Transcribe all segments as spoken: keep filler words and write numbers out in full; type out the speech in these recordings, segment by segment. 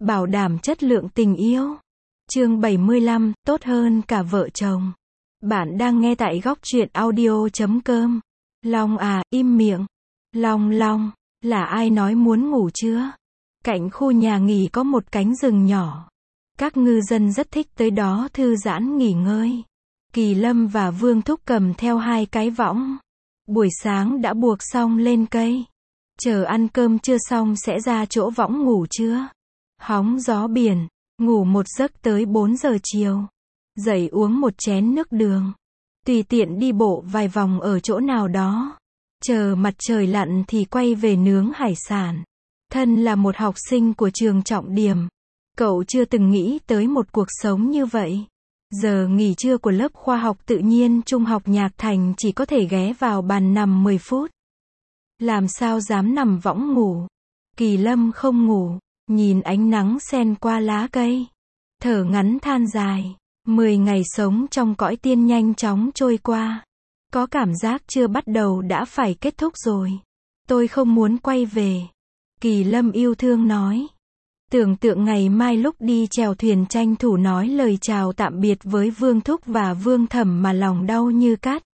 bảo đảm chất lượng tình yêu. Chương bảy mươi lăm, tốt hơn cả vợ chồng. Bạn đang nghe tại góc truyện audio chấm com. Long à, im miệng. Long Long, là ai nói muốn ngủ chưa? Cạnh khu nhà nghỉ có một cánh rừng nhỏ. Các ngư dân rất thích tới đó thư giãn nghỉ ngơi. Kỳ Lâm và Vương Thúc cầm theo hai cái võng. Buổi sáng đã buộc xong lên cây. Chờ ăn cơm trưa xong sẽ ra chỗ võng ngủ trưa. Hóng gió biển, ngủ một giấc tới bốn giờ chiều. Dậy uống một chén nước đường. Tùy tiện đi bộ vài vòng ở chỗ nào đó. Chờ mặt trời lặn thì quay về nướng hải sản. Thân là một học sinh của trường trọng điểm. Cậu chưa từng nghĩ tới một cuộc sống như vậy. Giờ nghỉ trưa của lớp khoa học tự nhiên Trung học Nhạc Thành chỉ có thể ghé vào bàn nằm mười phút. Làm sao dám nằm võng ngủ. Kỳ Lâm không ngủ, nhìn ánh nắng xen qua lá cây. Thở ngắn than dài. Mười ngày sống trong cõi tiên nhanh chóng trôi qua. Có cảm giác chưa bắt đầu đã phải kết thúc rồi. Tôi không muốn quay về. Kỳ Lâm yêu thương nói. Tưởng tượng ngày mai lúc đi chèo thuyền tranh thủ nói lời chào tạm biệt với Vương Thúc và Vương Thẩm mà lòng đau như cắt.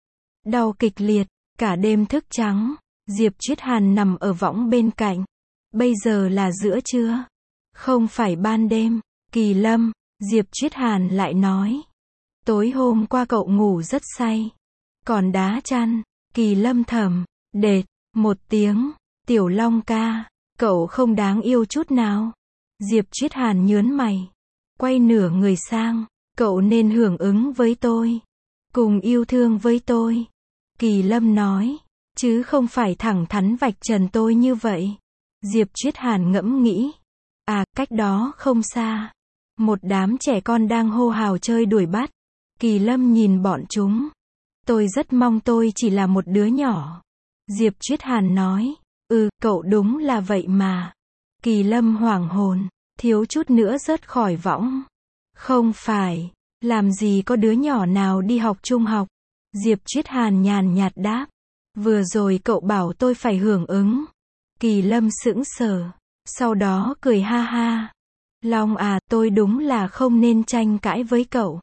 Đau kịch liệt, cả đêm thức trắng. Diệp Triết Hàn nằm ở võng bên cạnh. Bây giờ là giữa trưa. Không phải ban đêm. Kỳ Lâm, Diệp Triết Hàn lại nói. Tối hôm qua cậu ngủ rất say. Còn đá chăn. Kỳ Lâm thầm. Đệt, một tiếng. Tiểu Long ca. Cậu không đáng yêu chút nào. Diệp Triết Hàn nhớn mày. Quay nửa người sang. Cậu nên hưởng ứng với tôi. Cùng yêu thương với tôi. Kỳ Lâm nói. Chứ không phải thẳng thắn vạch trần tôi như vậy. Diệp Triết Hàn ngẫm nghĩ. À, cách đó không xa. Một đám trẻ con đang hô hào chơi đuổi bắt. Kỳ Lâm nhìn bọn chúng. Tôi rất mong tôi chỉ là một đứa nhỏ. Diệp Triết Hàn nói. Ừ, cậu đúng là vậy mà. Kỳ Lâm hoảng hồn, thiếu chút nữa rớt khỏi võng. Không phải, làm gì có đứa nhỏ nào đi học trung học. Diệp Triết Hàn nhàn nhạt đáp. Vừa rồi cậu bảo tôi phải hưởng ứng. Kỳ Lâm sững sờ, sau đó cười ha ha. Long à, tôi đúng là không nên tranh cãi với cậu.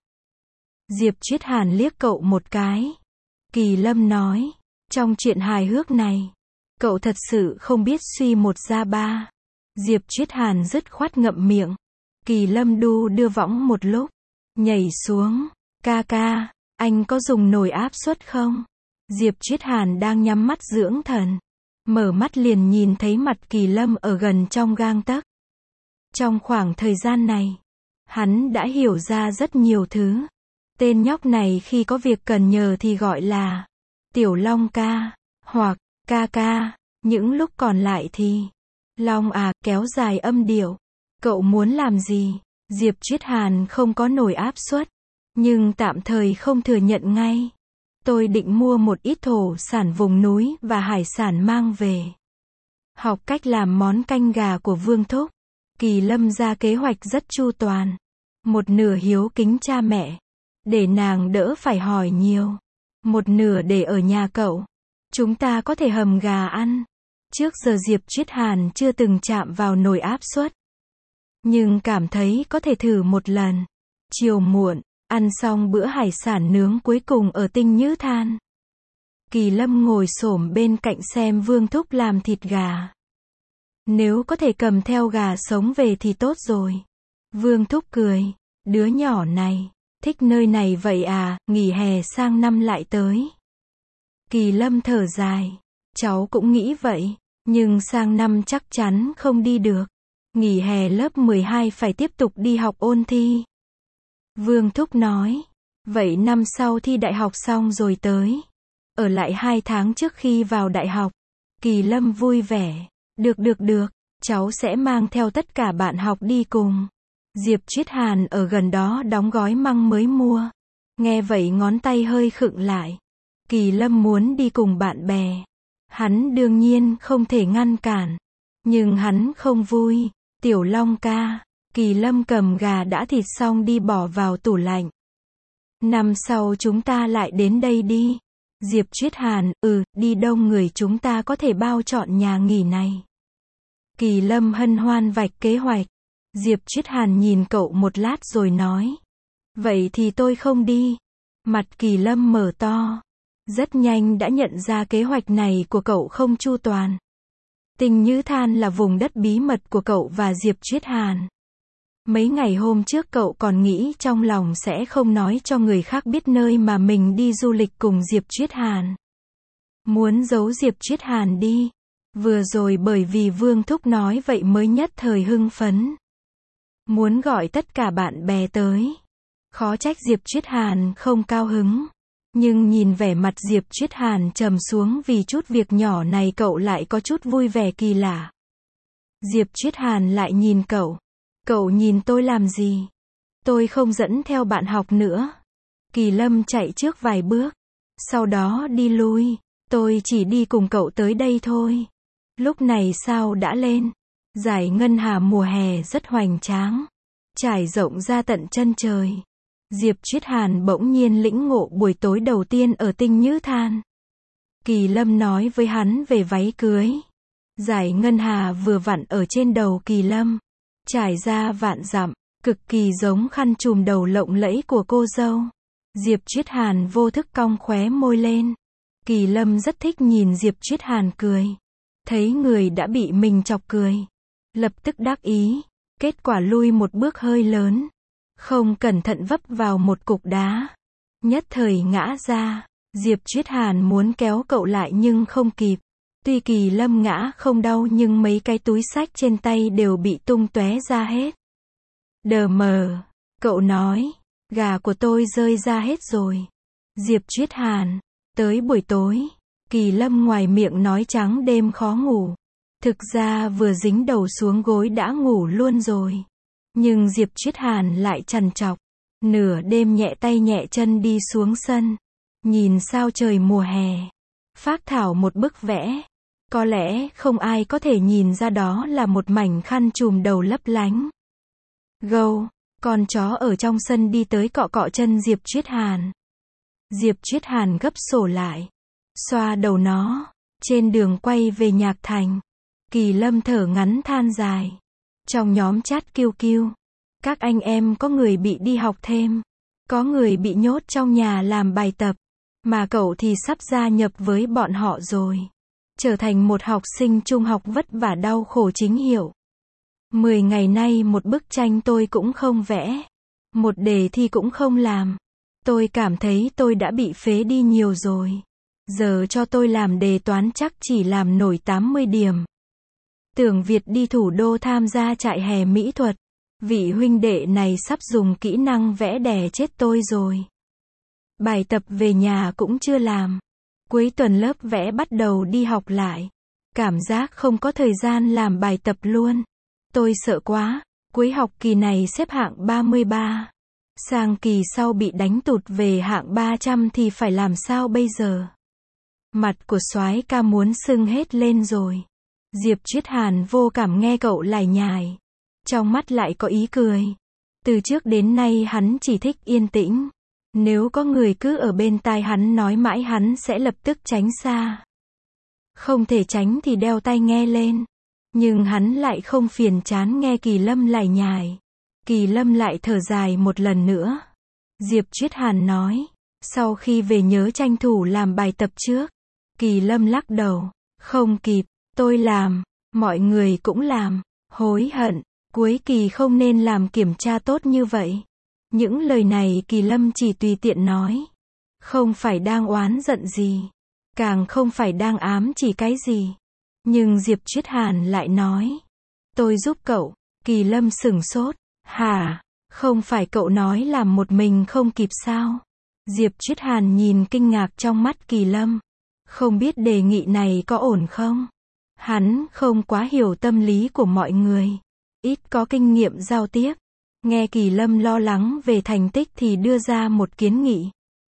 Diệp Triết Hàn liếc cậu một cái. Kỳ Lâm nói, trong chuyện hài hước này, cậu thật sự không biết suy một ra ba. Diệp Triết Hàn dứt khoát ngậm miệng. Kỳ Lâm đu đưa võng một lúc, nhảy xuống. Ca ca, anh có dùng nồi áp suất không? Diệp Triết Hàn đang nhắm mắt dưỡng thần. Mở mắt liền nhìn thấy mặt Kỳ Lâm ở gần trong gang tấc. Trong khoảng thời gian này, hắn đã hiểu ra rất nhiều thứ. Tên nhóc này khi có việc cần nhờ thì gọi là Tiểu Long ca, hoặc ca ca, những lúc còn lại thì Long à, kéo dài âm điệu. Cậu muốn làm gì? Diệp Triết Hàn không có nồi áp suất, nhưng tạm thời không thừa nhận ngay. Tôi định mua một ít thổ sản vùng núi và hải sản mang về. Học cách làm món canh gà của Vương Thúc. Kỳ Lâm ra kế hoạch rất chu toàn. Một nửa hiếu kính cha mẹ, để nàng đỡ phải hỏi nhiều. Một nửa để ở nhà cậu. Chúng ta có thể hầm gà ăn. Trước giờ Diệp Triết Hàn chưa từng chạm vào nồi áp suất. Nhưng cảm thấy có thể thử một lần. Chiều muộn, ăn xong bữa hải sản nướng cuối cùng ở Tinh Nhữ Than. Kỳ Lâm ngồi xổm bên cạnh xem Vương Thúc làm thịt gà. Nếu có thể cầm theo gà sống về thì tốt rồi. Vương Thúc cười. Đứa nhỏ này, thích nơi này vậy à, nghỉ hè sang năm lại tới. Kỳ Lâm thở dài. Cháu cũng nghĩ vậy, nhưng sang năm chắc chắn không đi được. Nghỉ hè lớp mười hai phải tiếp tục đi học ôn thi. Vương Thúc nói. Vậy năm sau thi đại học xong rồi tới. Ở lại hai tháng trước khi vào đại học. Kỳ Lâm vui vẻ. Được được được, cháu sẽ mang theo tất cả bạn học đi cùng. Diệp Triết Hàn ở gần đó đóng gói măng mới mua. Nghe vậy ngón tay hơi khựng lại. Kỳ Lâm muốn đi cùng bạn bè. Hắn đương nhiên không thể ngăn cản. Nhưng hắn không vui. Tiểu Long ca. Kỳ Lâm cầm gà đã thịt xong đi bỏ vào tủ lạnh. Năm sau chúng ta lại đến đây đi. Diệp Triết Hàn, ừ, đi đông người chúng ta có thể bao trọn nhà nghỉ này. Kỳ Lâm hân hoan vạch kế hoạch. Diệp Triết Hàn nhìn cậu một lát rồi nói. Vậy thì tôi không đi. Mặt Kỳ Lâm mở to. Rất nhanh đã nhận ra kế hoạch này của cậu không chu toàn. Tinh Nhữ Than là vùng đất bí mật của cậu và Diệp Triết Hàn. Mấy ngày hôm trước cậu còn nghĩ trong lòng sẽ không nói cho người khác biết nơi mà mình đi du lịch cùng Diệp Triết Hàn. Muốn giấu Diệp Triết Hàn đi. Vừa rồi bởi vì Vương Thúc nói vậy mới nhất thời hưng phấn. Muốn gọi tất cả bạn bè tới. Khó trách Diệp Triết Hàn không cao hứng. Nhưng nhìn vẻ mặt Diệp Triết Hàn trầm xuống vì chút việc nhỏ này cậu lại có chút vui vẻ kỳ lạ. Diệp Triết Hàn lại nhìn cậu. Cậu nhìn tôi làm gì? Tôi không dẫn theo bạn học nữa. Kỳ Lâm chạy trước vài bước. Sau đó đi lui. Tôi chỉ đi cùng cậu tới đây thôi. Lúc này sao đã lên. Dải ngân hà mùa hè rất hoành tráng. Trải rộng ra tận chân trời. Diệp Triết Hàn bỗng nhiên lĩnh ngộ buổi tối đầu tiên ở Tinh Nhữ Than. Kỳ Lâm nói với hắn về váy cưới. Dải ngân hà vừa vặn ở trên đầu Kỳ Lâm. Trải ra vạn dặm, cực kỳ giống khăn trùm đầu lộng lẫy của cô dâu. Diệp Triết Hàn vô thức cong khóe môi lên. Kỳ Lâm rất thích nhìn Diệp Triết Hàn cười. Thấy người đã bị mình chọc cười. Lập tức đắc ý. Kết quả lui một bước hơi lớn. Không cẩn thận vấp vào một cục đá. Nhất thời ngã ra. Diệp Triết Hàn muốn kéo cậu lại nhưng không kịp. Tuy Kỳ Lâm ngã không đau nhưng mấy cái túi xách trên tay đều bị tung tóe ra hết. Đờ mờ. Cậu nói. Gà của tôi rơi ra hết rồi. Diệp Triết Hàn. Tới buổi tối. Kỳ Lâm ngoài miệng nói trắng đêm khó ngủ. Thực ra vừa dính đầu xuống gối đã ngủ luôn rồi. Nhưng Diệp Triết Hàn lại trằn trọc. Nửa đêm nhẹ tay nhẹ chân đi xuống sân. Nhìn sao trời mùa hè. Phác thảo một bức vẽ. Có lẽ không ai có thể nhìn ra đó là một mảnh khăn trùm đầu lấp lánh. Gâu, con chó ở trong sân đi tới cọ cọ chân Diệp Triết Hàn. Diệp Triết Hàn gấp sổ lại. Xoa đầu nó. Trên đường quay về Nhạc Thành. Kỳ Lâm thở ngắn than dài. Trong nhóm chat kiu kiu. Các anh em có người bị đi học thêm. Có người bị nhốt trong nhà làm bài tập. Mà cậu thì sắp gia nhập với bọn họ rồi. Trở thành một học sinh trung học vất vả đau khổ chính hiệu. Mười ngày nay một bức tranh tôi cũng không vẽ. Một đề thi cũng không làm. Tôi cảm thấy tôi đã bị phế đi nhiều rồi. Giờ cho tôi làm đề toán chắc chỉ làm nổi tám mươi điểm. Tưởng Việt đi thủ đô tham gia trại hè mỹ thuật. Vị huynh đệ này sắp dùng kỹ năng vẽ đè chết tôi rồi. Bài tập về nhà cũng chưa làm. Cuối tuần lớp vẽ bắt đầu đi học lại. Cảm giác không có thời gian làm bài tập luôn. Tôi sợ quá. Cuối học kỳ này xếp hạng ba mươi ba. Sang kỳ sau bị đánh tụt về hạng ba trăm thì phải làm sao bây giờ? Mặt của soái ca muốn sưng hết lên rồi. Diệp Triết Hàn vô cảm nghe cậu lải nhải. Trong mắt lại có ý cười. Từ trước đến nay hắn chỉ thích yên tĩnh. Nếu có người cứ ở bên tai hắn nói mãi hắn sẽ lập tức tránh xa. Không thể tránh thì đeo tai nghe lên. Nhưng hắn lại không phiền chán nghe Kỳ Lâm lải nhải. Kỳ Lâm lại thở dài một lần nữa. Diệp Triết Hàn nói. Sau khi về nhớ tranh thủ làm bài tập trước. Kỳ Lâm lắc đầu. Không kịp, tôi làm. Mọi người cũng làm. Hối hận. Cuối kỳ không nên làm kiểm tra tốt như vậy. Những lời này Kỳ Lâm chỉ tùy tiện nói. Không phải đang oán giận gì. Càng không phải đang ám chỉ cái gì. Nhưng Diệp Triết Hàn lại nói. Tôi giúp cậu. Kỳ Lâm sửng sốt. Hả? Không phải cậu nói làm một mình không kịp sao? Diệp Triết Hàn nhìn kinh ngạc trong mắt Kỳ Lâm. Không biết đề nghị này có ổn không? Hắn không quá hiểu tâm lý của mọi người. Ít có kinh nghiệm giao tiếp. Nghe Kỳ Lâm lo lắng về thành tích thì đưa ra một kiến nghị.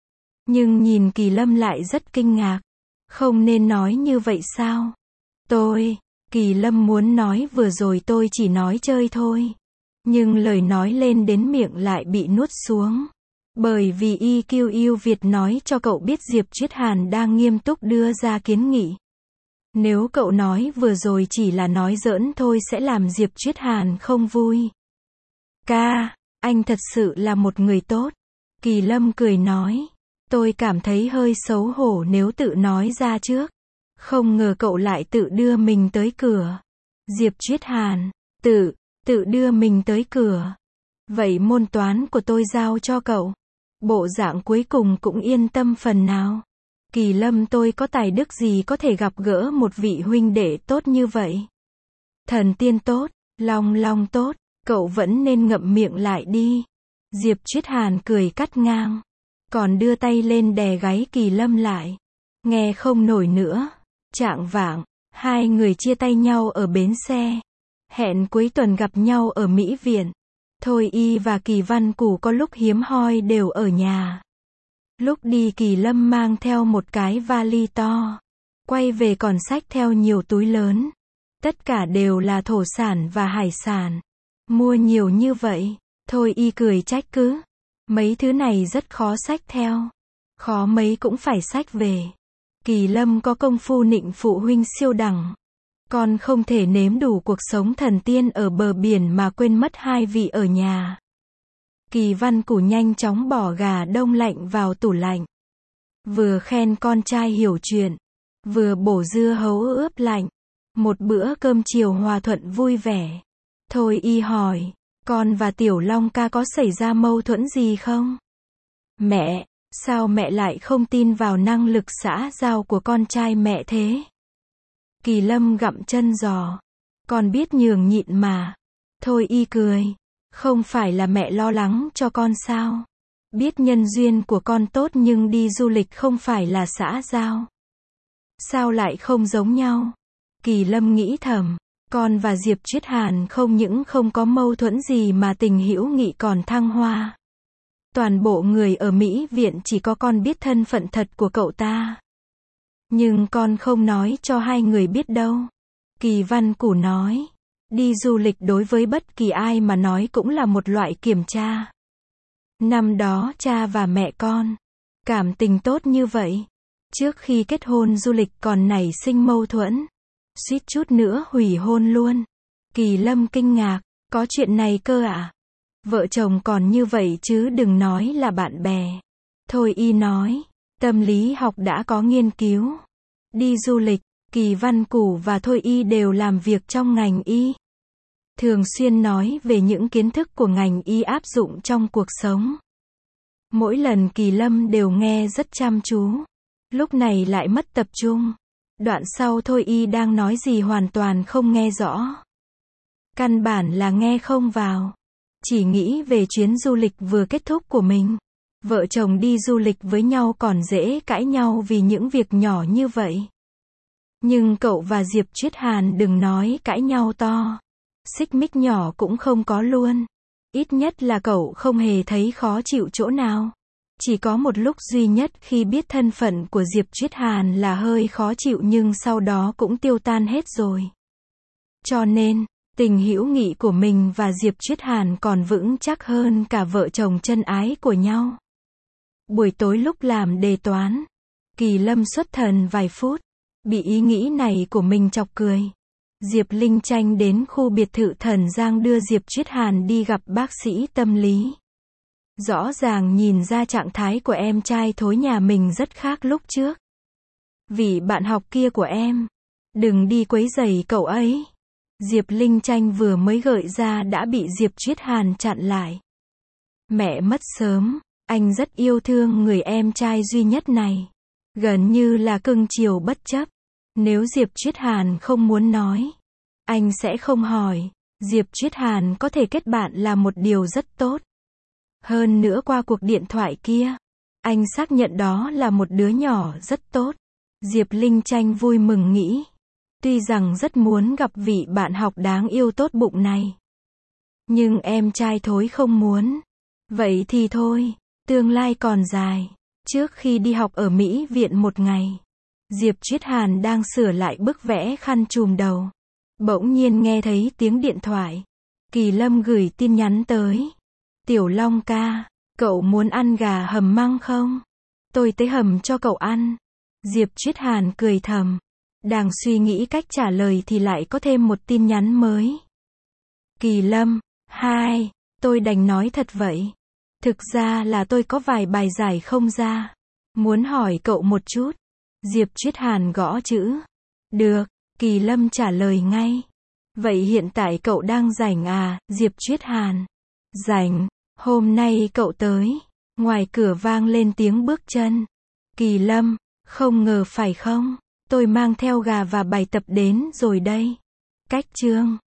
Nhưng nhìn Kỳ Lâm lại rất kinh ngạc. Không nên nói như vậy sao? Tôi, Kỳ Lâm muốn nói vừa rồi tôi chỉ nói chơi thôi. Nhưng lời nói lên đến miệng lại bị nuốt xuống. Bởi vì i kiu ưu Việt nói cho cậu biết Diệp Triết Hàn đang nghiêm túc đưa ra kiến nghị. Nếu cậu nói vừa rồi chỉ là nói giỡn thôi sẽ làm Diệp Triết Hàn không vui. Ca, anh thật sự là một người tốt. Kỳ Lâm cười nói. Tôi cảm thấy hơi xấu hổ nếu tự nói ra trước. Không ngờ cậu lại tự đưa mình tới cửa. Diệp Triết Hàn, tự, tự đưa mình tới cửa. Vậy môn toán của tôi giao cho cậu. Bộ dạng cuối cùng cũng yên tâm phần nào. Kỳ Lâm, tôi có tài đức gì có thể gặp gỡ một vị huynh đệ tốt như vậy? Thần tiên tốt, long long tốt, cậu vẫn nên ngậm miệng lại đi. Diệp Triết Hàn cười cắt ngang. Còn đưa tay lên đè gáy Kỳ Lâm lại. Nghe không nổi nữa. Chạng vạng, hai người chia tay nhau ở bến xe. Hẹn cuối tuần gặp nhau ở Mỹ Viện. Thôi Y và Kỳ Văn Cù có lúc hiếm hoi đều ở nhà. Lúc đi Kỳ Lâm mang theo một cái vali to. Quay về còn xách theo nhiều túi lớn. Tất cả đều là thổ sản và hải sản. Mua nhiều như vậy. Thôi Y cười trách cứ. Mấy thứ này rất khó xách theo. Khó mấy cũng phải xách về. Kỳ Lâm có công phu nịnh phụ huynh siêu đẳng. Con không thể nếm đủ cuộc sống thần tiên ở bờ biển mà quên mất hai vị ở nhà. Kỳ Văn Cù nhanh chóng bỏ gà đông lạnh vào tủ lạnh. Vừa khen con trai hiểu chuyện, vừa bổ dưa hấu ướp lạnh. Một bữa cơm chiều hòa thuận vui vẻ. Thôi Y hỏi, con và Tiểu Long ca có xảy ra mâu thuẫn gì không? Mẹ, sao mẹ lại không tin vào năng lực xã giao của con trai mẹ thế? Kỳ Lâm gặm chân giò. Con biết nhường nhịn mà. Thôi Y cười. Không phải là mẹ lo lắng cho con sao? Biết nhân duyên của con tốt nhưng đi du lịch không phải là xã giao. Sao lại không giống nhau? Kỳ Lâm nghĩ thầm. Con và Diệp Triết Hàn không những không có mâu thuẫn gì mà tình hữu nghị còn thăng hoa. Toàn bộ người ở Mỹ Viện chỉ có con biết thân phận thật của cậu ta. Nhưng con không nói cho hai người biết đâu. Kỳ Văn Cù nói. Đi du lịch đối với bất kỳ ai mà nói cũng là một loại kiểm tra. Năm đó cha và mẹ con cảm tình tốt như vậy. Trước khi kết hôn du lịch còn nảy sinh mâu thuẫn. Suýt chút nữa hủy hôn luôn. Kỳ Lâm kinh ngạc. Có chuyện này cơ à? Vợ chồng còn như vậy chứ đừng nói là bạn bè. Thôi Y nói. Tâm lý học đã có nghiên cứu. Đi du lịch, Kỳ Văn Cù và Thôi Y đều làm việc trong ngành y. Thường xuyên nói về những kiến thức của ngành y áp dụng trong cuộc sống. Mỗi lần Kỳ Lâm đều nghe rất chăm chú. Lúc này lại mất tập trung. Đoạn sau Thôi Y đang nói gì hoàn toàn không nghe rõ. Căn bản là nghe không vào. Chỉ nghĩ về chuyến du lịch vừa kết thúc của mình. Vợ chồng đi du lịch với nhau còn dễ cãi nhau vì những việc nhỏ như vậy. Nhưng cậu và Diệp Triết Hàn đừng nói cãi nhau to. Xích mích nhỏ cũng không có luôn. Ít nhất là cậu không hề thấy khó chịu chỗ nào. Chỉ có một lúc duy nhất khi biết thân phận của Diệp Triết Hàn là hơi khó chịu nhưng sau đó cũng tiêu tan hết rồi. Cho nên, tình hữu nghị của mình và Diệp Triết Hàn còn vững chắc hơn cả vợ chồng chân ái của nhau. Buổi tối lúc làm đề toán, Kỳ Lâm xuất thần vài phút, bị ý nghĩ này của mình chọc cười. Diệp Linh Tranh đến khu biệt thự Thần Giang đưa Diệp Triết Hàn đi gặp bác sĩ tâm lý. Rõ ràng nhìn ra trạng thái của em trai thối nhà mình rất khác lúc trước. Vì bạn học kia của em, đừng đi quấy rầy cậu ấy. Diệp Linh Tranh vừa mới gợi ra đã bị Diệp Triết Hàn chặn lại. Mẹ mất sớm, anh rất yêu thương người em trai duy nhất này. Gần như là cưng chiều bất chấp. Nếu Diệp Triết Hàn không muốn nói, anh sẽ không hỏi. Diệp Triết Hàn có thể kết bạn là một điều rất tốt. Hơn nữa qua cuộc điện thoại kia, anh xác nhận đó là một đứa nhỏ rất tốt. Diệp Linh Tranh vui mừng nghĩ. Tuy rằng rất muốn gặp vị bạn học đáng yêu tốt bụng này. Nhưng em trai thối không muốn. Vậy thì thôi, tương lai còn dài. Trước khi đi học ở Mỹ Viện một ngày, Diệp Triết Hàn đang sửa lại bức vẽ khăn trùm đầu. Bỗng nhiên nghe thấy tiếng điện thoại. Kỳ Lâm gửi tin nhắn tới. Tiểu Long ca, cậu muốn ăn gà hầm măng không? Tôi tới hầm cho cậu ăn. Diệp Triết Hàn cười thầm. Đang suy nghĩ cách trả lời thì lại có thêm một tin nhắn mới. Kỳ Lâm, hai, Tôi đành nói thật vậy. Thực ra là tôi có vài bài giải không ra. Muốn hỏi cậu một chút. Diệp Triết Hàn gõ chữ. Được, Kỳ Lâm trả lời ngay. Vậy hiện tại cậu đang rảnh à, Diệp Triết Hàn? Rảnh, hôm nay cậu tới. Ngoài cửa vang lên tiếng bước chân. Kỳ Lâm, không ngờ phải không? Tôi mang theo gà và bài tập đến rồi đây. Cách chương